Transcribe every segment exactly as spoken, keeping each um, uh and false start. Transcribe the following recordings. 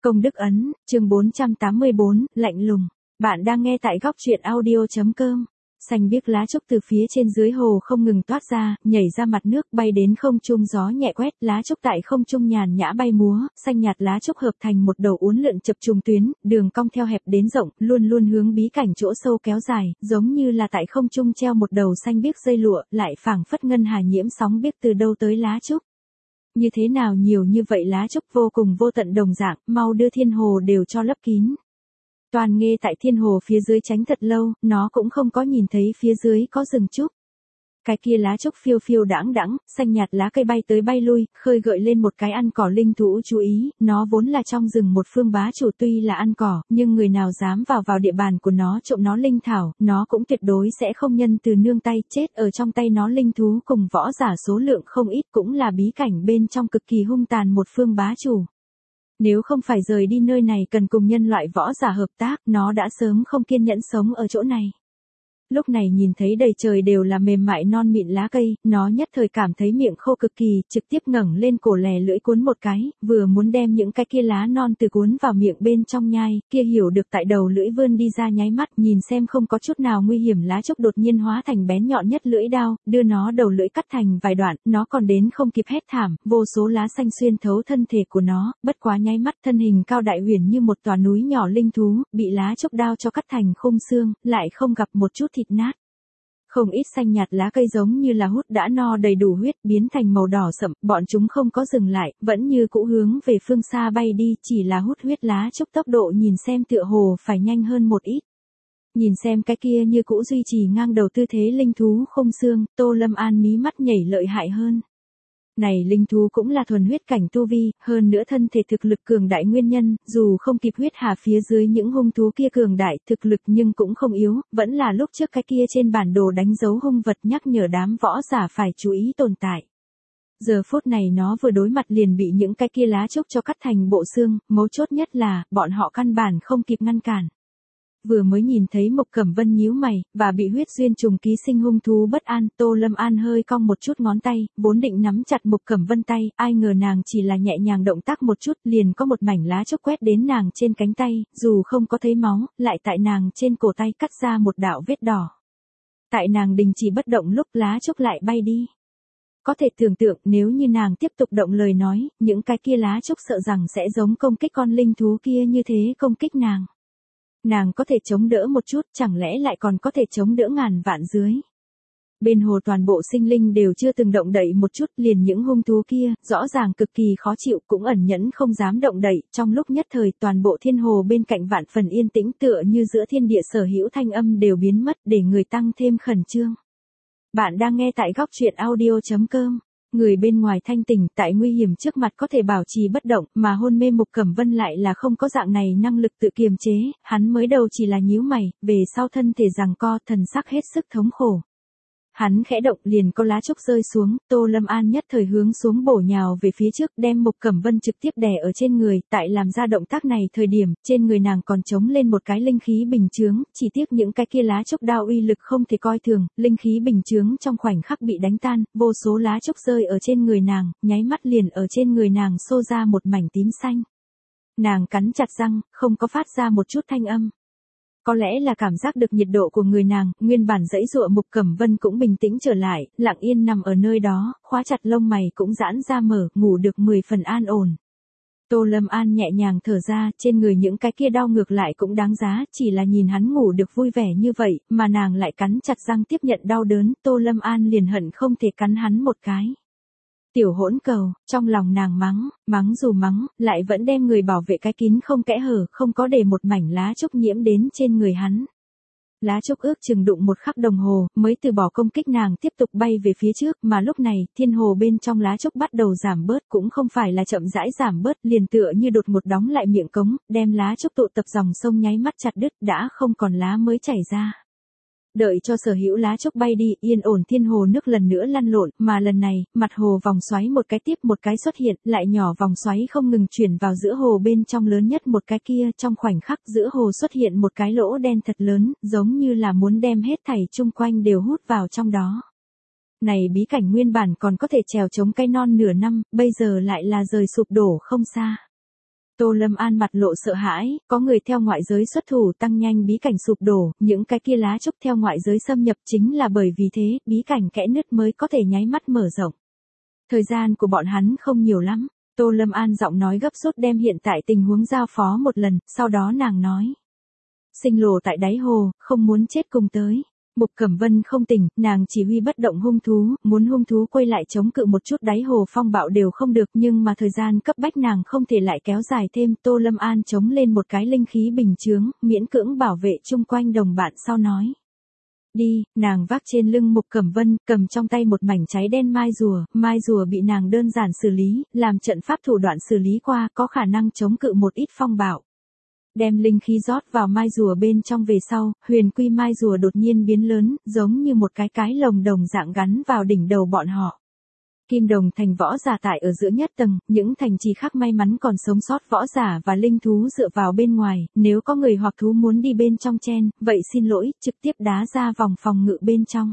Công đức ấn, chương bốn trăm tám mươi bốn, lạnh lùng. Bạn đang nghe tại góc truyện audio.com. Xanh biếc lá trúc từ phía trên dưới hồ không ngừng toát ra, nhảy ra mặt nước, bay đến không trung, gió nhẹ quét, lá trúc tại không trung nhàn nhã bay múa, xanh nhạt lá trúc hợp thành một đầu uốn lượn chập trùng tuyến, đường cong theo hẹp đến rộng, luôn luôn hướng bí cảnh chỗ sâu kéo dài, giống như là tại không trung treo một đầu xanh biếc dây lụa, lại phảng phất ngân hà nhiễm sóng biếc từ đâu tới lá trúc. Như thế nào nhiều như vậy lá trúc vô cùng vô tận đồng dạng, mau đưa thiên hồ đều cho lấp kín. Toàn Nghê tại thiên hồ phía dưới tránh thật lâu, nó cũng không có nhìn thấy phía dưới có rừng trúc. Cái kia lá trúc phiêu phiêu đãng đãng, xanh nhạt lá cây bay tới bay lui, khơi gợi lên một cái ăn cỏ linh thú chú ý, nó vốn là trong rừng một phương bá chủ, tuy là ăn cỏ, nhưng người nào dám vào vào địa bàn của nó trộm nó linh thảo, nó cũng tuyệt đối sẽ không nhân từ nương tay, chết ở trong tay nó. Linh thú cùng võ giả số lượng không ít, cũng là bí cảnh bên trong cực kỳ hung tàn một phương bá chủ. Nếu không phải rời đi nơi này cần cùng nhân loại võ giả hợp tác, nó đã sớm không kiên nhẫn sống ở chỗ này. Lúc này nhìn thấy đầy trời đều là mềm mại non mịn lá cây, nó nhất thời cảm thấy miệng khô cực kỳ, trực tiếp ngẩng lên cổ lè lưỡi cuốn một cái, vừa muốn đem những cái kia lá non từ cuốn vào miệng bên trong nhai, kia hiểu được tại đầu lưỡi vươn đi ra nháy mắt, nhìn xem không có chút nào nguy hiểm lá trúc đột nhiên hóa thành bén nhọn nhất lưỡi đao, đưa nó đầu lưỡi cắt thành vài đoạn, nó còn đến không kịp hét thảm, vô số lá xanh xuyên thấu thân thể của nó, bất quá nháy mắt thân hình cao đại huyền như một tòa núi nhỏ linh thú, bị lá trúc đao cho cắt thành khung xương, lại không gặp một chút thịt nát. Không ít xanh nhạt lá cây giống như là hút đã no đầy đủ huyết, biến thành màu đỏ sậm, bọn chúng không có dừng lại, vẫn như cũ hướng về phương xa bay đi, chỉ là hút huyết lá trúc tốc độ nhìn xem tựa hồ phải nhanh hơn một ít. Nhìn xem cái kia như cũ duy trì ngang đầu tư thế linh thú không xương, Tô Lâm An mí mắt nhảy lợi hại hơn. Này linh thú cũng là thuần huyết cảnh tu vi, hơn nữa thân thể thực lực cường đại nguyên nhân, dù không kịp huyết hà phía dưới những hung thú kia cường đại thực lực nhưng cũng không yếu, vẫn là lúc trước cái kia trên bản đồ đánh dấu hung vật nhắc nhở đám võ giả phải chú ý tồn tại. Giờ phút này nó vừa đối mặt liền bị những cái kia lá trúc cho cắt thành bộ xương, mấu chốt nhất là, bọn họ căn bản không kịp ngăn cản. Vừa mới nhìn thấy Mộc Cẩm Vân nhíu mày, và bị huyết duyên trùng ký sinh hung thú bất an, Tô Lâm An hơi cong một chút ngón tay, vốn định nắm chặt Mộc Cẩm Vân tay, ai ngờ nàng chỉ là nhẹ nhàng động tác một chút, liền có một mảnh lá trúc quét đến nàng trên cánh tay, dù không có thấy máu, lại tại nàng trên cổ tay cắt ra một đạo vết đỏ. Tại nàng đình chỉ bất động lúc lá trúc lại bay đi. Có thể tưởng tượng nếu như nàng tiếp tục động lời nói, những cái kia lá trúc sợ rằng sẽ giống công kích con linh thú kia như thế công kích nàng. Nàng có thể chống đỡ một chút, chẳng lẽ lại còn có thể chống đỡ ngàn vạn dưới. Bên hồ toàn bộ sinh linh đều chưa từng động đậy một chút, liền những hung thú kia, rõ ràng cực kỳ khó chịu, cũng ẩn nhẫn không dám động đậy, trong lúc nhất thời toàn bộ thiên hồ bên cạnh vạn phần yên tĩnh, tựa như giữa thiên địa sở hữu thanh âm đều biến mất, để người tăng thêm khẩn trương. Bạn đang nghe tại góc truyện audio.com. Người bên ngoài thanh tỉnh, tại nguy hiểm trước mặt có thể bảo trì bất động, mà hôn mê Mộc Cẩm Vân lại là không có dạng này năng lực tự kiềm chế, hắn mới đầu chỉ là nhíu mày, về sau thân thể giằng co, thần sắc hết sức thống khổ. Hắn khẽ động liền có lá trúc rơi xuống, Tô Lâm An nhất thời hướng xuống bổ nhào về phía trước, đem Mộc Cẩm Vân trực tiếp đè ở trên người, tại làm ra động tác này thời điểm, trên người nàng còn trống lên một cái linh khí bình chướng, chỉ tiếc những cái kia lá trúc đao uy lực không thể coi thường, linh khí bình chướng trong khoảnh khắc bị đánh tan, vô số lá trúc rơi ở trên người nàng, nháy mắt liền ở trên người nàng xô ra một mảnh tím xanh. Nàng cắn chặt răng, không có phát ra một chút thanh âm. Có lẽ là cảm giác được nhiệt độ của người nàng, nguyên bản dãy dụa Mộc Cẩm Vân cũng bình tĩnh trở lại, lặng yên nằm ở nơi đó, khóa chặt lông mày cũng giãn ra mở, ngủ được mười phần an ổn. Tô Lâm An nhẹ nhàng thở ra, trên người những cái kia đau ngược lại cũng đáng giá, chỉ là nhìn hắn ngủ được vui vẻ như vậy, mà nàng lại cắn chặt răng tiếp nhận đau đớn, Tô Lâm An liền hận không thể cắn hắn một cái. Tiểu hỗn cầu, trong lòng nàng mắng, mắng dù mắng, lại vẫn đem người bảo vệ cái kín không kẽ hở, không có để một mảnh lá trúc nhiễm đến trên người hắn. Lá trúc ước chừng đụng một khắc đồng hồ, mới từ bỏ công kích nàng tiếp tục bay về phía trước, mà lúc này, thiên hồ bên trong lá trúc bắt đầu giảm bớt, cũng không phải là chậm rãi giảm bớt, liền tựa như đột ngột đóng lại miệng cống, đem lá trúc tụ tập dòng sông nháy mắt chặt đứt, đã không còn lá mới chảy ra. Đợi cho sở hữu lá trúc bay đi, yên ổn thiên hồ nước lần nữa lăn lộn, mà lần này, mặt hồ vòng xoáy một cái tiếp một cái xuất hiện, lại nhỏ vòng xoáy không ngừng chuyển vào giữa hồ bên trong lớn nhất một cái kia, trong khoảnh khắc giữa hồ xuất hiện một cái lỗ đen thật lớn, giống như là muốn đem hết thảy chung quanh đều hút vào trong đó. Này bí cảnh nguyên bản còn có thể trèo chống cây non nửa năm, bây giờ lại là rời sụp đổ không xa. Tô Lâm An mặt lộ sợ hãi, có người theo ngoại giới xuất thủ tăng nhanh bí cảnh sụp đổ, những cái kia lá trúc theo ngoại giới xâm nhập chính là bởi vì thế, bí cảnh kẽ nứt mới có thể nháy mắt mở rộng. Thời gian của bọn hắn không nhiều lắm, Tô Lâm An giọng nói gấp rút đem hiện tại tình huống giao phó một lần, sau đó nàng nói. Sinh lộ tại đáy hồ, không muốn chết cùng tới. Mục Cẩm Vân không tỉnh, nàng chỉ huy bất động hung thú, muốn hung thú quay lại chống cự một chút đáy hồ phong bạo đều không được, nhưng mà thời gian cấp bách nàng không thể lại kéo dài thêm. Tô Lâm An chống lên một cái linh khí bình chướng, miễn cưỡng bảo vệ chung quanh đồng bạn sau nói. Đi, nàng vác trên lưng Mục Cẩm Vân, cầm trong tay một mảnh cháy đen mai rùa, mai rùa bị nàng đơn giản xử lý, làm trận pháp thủ đoạn xử lý qua, có khả năng chống cự một ít phong bạo. Đem linh khí rót vào mai rùa bên trong về sau, huyền quy mai rùa đột nhiên biến lớn, giống như một cái cái lồng đồng dạng gắn vào đỉnh đầu bọn họ. Kim Đồng thành võ giả tại ở giữa nhất tầng, những thành trì khác may mắn còn sống sót võ giả và linh thú dựa vào bên ngoài, nếu có người hoặc thú muốn đi bên trong chen, vậy xin lỗi, trực tiếp đá ra vòng phòng ngự bên trong.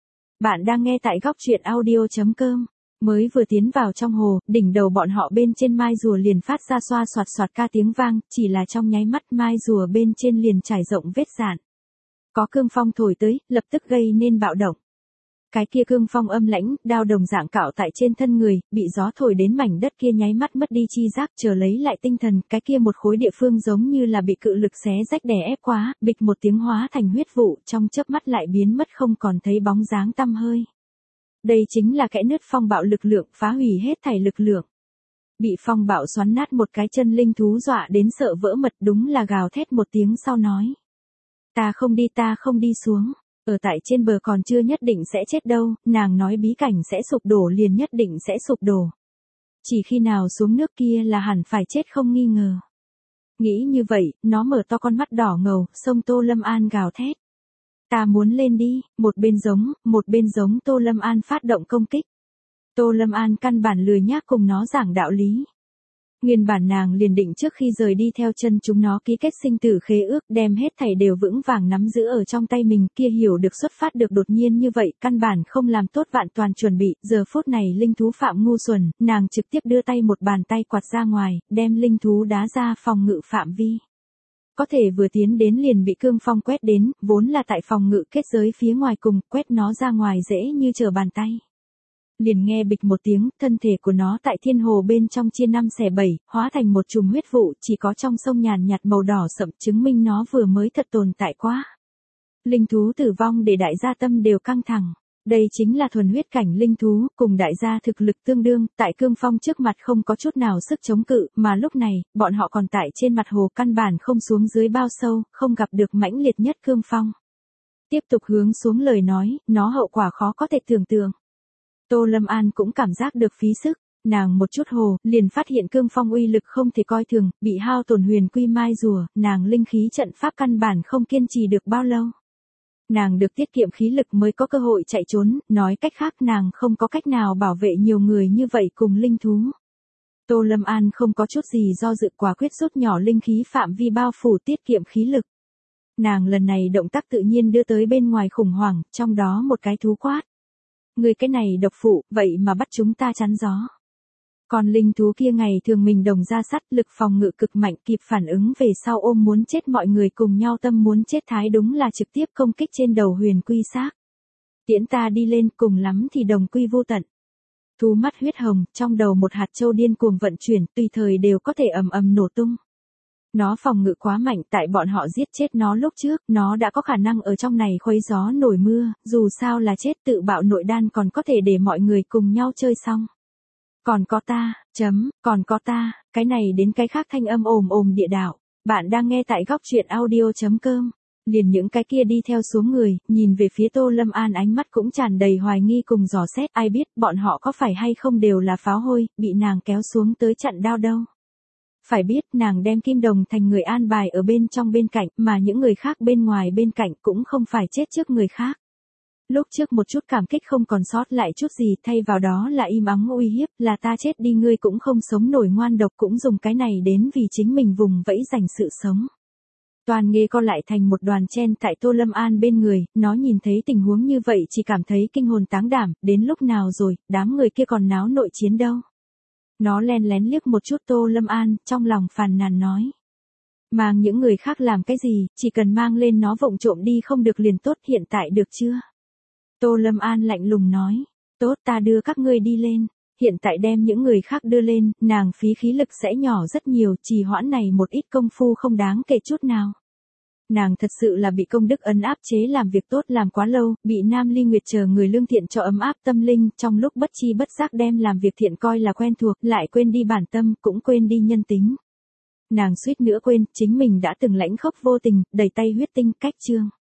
Bạn đang nghe tại góc truyện audio chấm com. Mới vừa tiến vào trong hồ, đỉnh đầu bọn họ bên trên mai rùa liền phát ra xoa xoạt xoạt ca tiếng vang, chỉ là trong nháy mắt mai rùa bên trên liền trải rộng vết rạn. Có cương phong thổi tới, lập tức gây nên bạo động. Cái kia cương phong âm lãnh, đao đồng dạng cạo tại trên thân người, bị gió thổi đến mảnh đất kia nháy mắt mất đi chi giác, chờ lấy lại tinh thần, cái kia một khối địa phương giống như là bị cự lực xé rách đè ép quá, bịch một tiếng hóa thành huyết vụ, trong chớp mắt lại biến mất không còn thấy bóng dáng tăm hơi. Đây chính là kẽ nứt phong bạo lực lượng, phá hủy hết thảy lực lượng. Bị phong bạo xoắn nát một cái chân linh thú dọa đến sợ vỡ mật, đúng là gào thét một tiếng sau nói. Ta không đi ta không đi xuống, ở tại trên bờ còn chưa nhất định sẽ chết đâu, nàng nói bí cảnh sẽ sụp đổ liền nhất định sẽ sụp đổ. Chỉ khi nào xuống nước kia là hẳn phải chết không nghi ngờ. Nghĩ như vậy, nó mở to con mắt đỏ ngầu, sông Tô Lâm An gào thét. Ta muốn lên đi, một bên giống, một bên giống Tô Lâm An phát động công kích. Tô Lâm An căn bản lười nhác cùng nó giảng đạo lý. Nguyên bản nàng liền định trước khi rời đi theo chân chúng nó ký kết sinh tử khế ước, đem hết thảy đều vững vàng nắm giữ ở trong tay mình, kia hiểu được xuất phát được đột nhiên như vậy, căn bản không làm tốt vạn toàn chuẩn bị, giờ phút này linh thú phạm ngu xuẩn, nàng trực tiếp đưa tay một bàn tay quạt ra ngoài, đem linh thú đá ra phòng ngự phạm vi. Có thể vừa tiến đến liền bị cương phong quét đến, vốn là tại phòng ngự kết giới phía ngoài cùng, quét nó ra ngoài dễ như trở bàn tay. Liền nghe bịch một tiếng, thân thể của nó tại thiên hồ bên trong chia năm xẻ bảy, hóa thành một chùm huyết vụ, chỉ có trong sông nhàn nhạt màu đỏ sậm chứng minh nó vừa mới thật tồn tại quá. Linh thú tử vong để đại gia tâm đều căng thẳng. Đây chính là thuần huyết cảnh linh thú, cùng đại gia thực lực tương đương, tại cương phong trước mặt không có chút nào sức chống cự, mà lúc này, bọn họ còn tại trên mặt hồ căn bản không xuống dưới bao sâu, không gặp được mãnh liệt nhất cương phong. Tiếp tục hướng xuống lời nói, nó hậu quả khó có thể tưởng tượng. Tô Lâm An cũng cảm giác được phí sức, nàng một chút hồ, liền phát hiện cương phong uy lực không thể coi thường, bị hao tổn huyền quy mai rùa, nàng linh khí trận pháp căn bản không kiên trì được bao lâu. Nàng được tiết kiệm khí lực mới có cơ hội chạy trốn, nói cách khác nàng không có cách nào bảo vệ nhiều người như vậy cùng linh thú. Tô Lâm An không có chút gì do dự, quả quyết rút nhỏ linh khí phạm vi bao phủ tiết kiệm khí lực. Nàng lần này động tác tự nhiên đưa tới bên ngoài khủng hoảng, trong đó một cái thú quát. Người cái này độc phụ, vậy mà bắt chúng ta chắn gió. Còn linh thú kia ngày thường mình đồng ra sắt, lực phòng ngự cực mạnh, kịp phản ứng về sau ôm muốn chết mọi người cùng nhau tâm muốn chết thái, đúng là trực tiếp công kích trên đầu huyền quy xác. Tiễn ta đi lên, cùng lắm thì đồng quy vô tận. Thú mắt huyết hồng, trong đầu một hạt châu điên cuồng vận chuyển, tùy thời đều có thể ầm ầm nổ tung. Nó phòng ngự quá mạnh, tại bọn họ giết chết nó lúc trước, nó đã có khả năng ở trong này khuấy gió nổi mưa, dù sao là chết tự bạo nội đan còn có thể để mọi người cùng nhau chơi xong. Còn có ta, chấm, còn có ta, cái này đến cái khác thanh âm ồm ồm địa đạo. Bạn đang nghe tại góc truyện audio chấm com. Liền những cái kia đi theo xuống người, nhìn về phía Tô Lâm An ánh mắt cũng tràn đầy hoài nghi cùng dò xét, ai biết bọn họ có phải hay không đều là pháo hôi, bị nàng kéo xuống tới chặn đao đâu. Phải biết nàng đem Kim Đồng thành người an bài ở bên trong bên cạnh, mà những người khác bên ngoài bên cạnh cũng không phải chết trước người khác. Lúc trước một chút cảm kích không còn sót lại chút gì, thay vào đó là im ắng uy hiếp, là ta chết đi ngươi cũng không sống nổi, ngoan độc cũng dùng cái này đến vì chính mình vùng vẫy giành sự sống. Toàn nghê co lại thành một đoàn chen tại Tô Lâm An bên người, nó nhìn thấy tình huống như vậy chỉ cảm thấy kinh hồn táng đảm, đến lúc nào rồi, đám người kia còn náo nội chiến đâu. Nó len lén liếc một chút Tô Lâm An, trong lòng phàn nàn nói. Mang những người khác làm cái gì, chỉ cần mang lên nó vụng trộm đi không được liền tốt, hiện tại được chưa? Tô Lâm An lạnh lùng nói. Tốt, ta đưa các ngươi đi lên. Hiện tại đem những người khác đưa lên, nàng phí khí lực sẽ nhỏ rất nhiều, trì hoãn này một ít công phu không đáng kể chút nào. Nàng thật sự là bị công đức ấn áp chế làm việc tốt làm quá lâu, bị Nam Ly Nguyệt chờ người lương thiện cho ấm áp tâm linh, trong lúc bất chi bất giác đem làm việc thiện coi là quen thuộc, lại quên đi bản tâm, cũng quên đi nhân tính. Nàng suýt nữa quên, chính mình đã từng lãnh khốc vô tình, đầy tay huyết tinh, cách chương.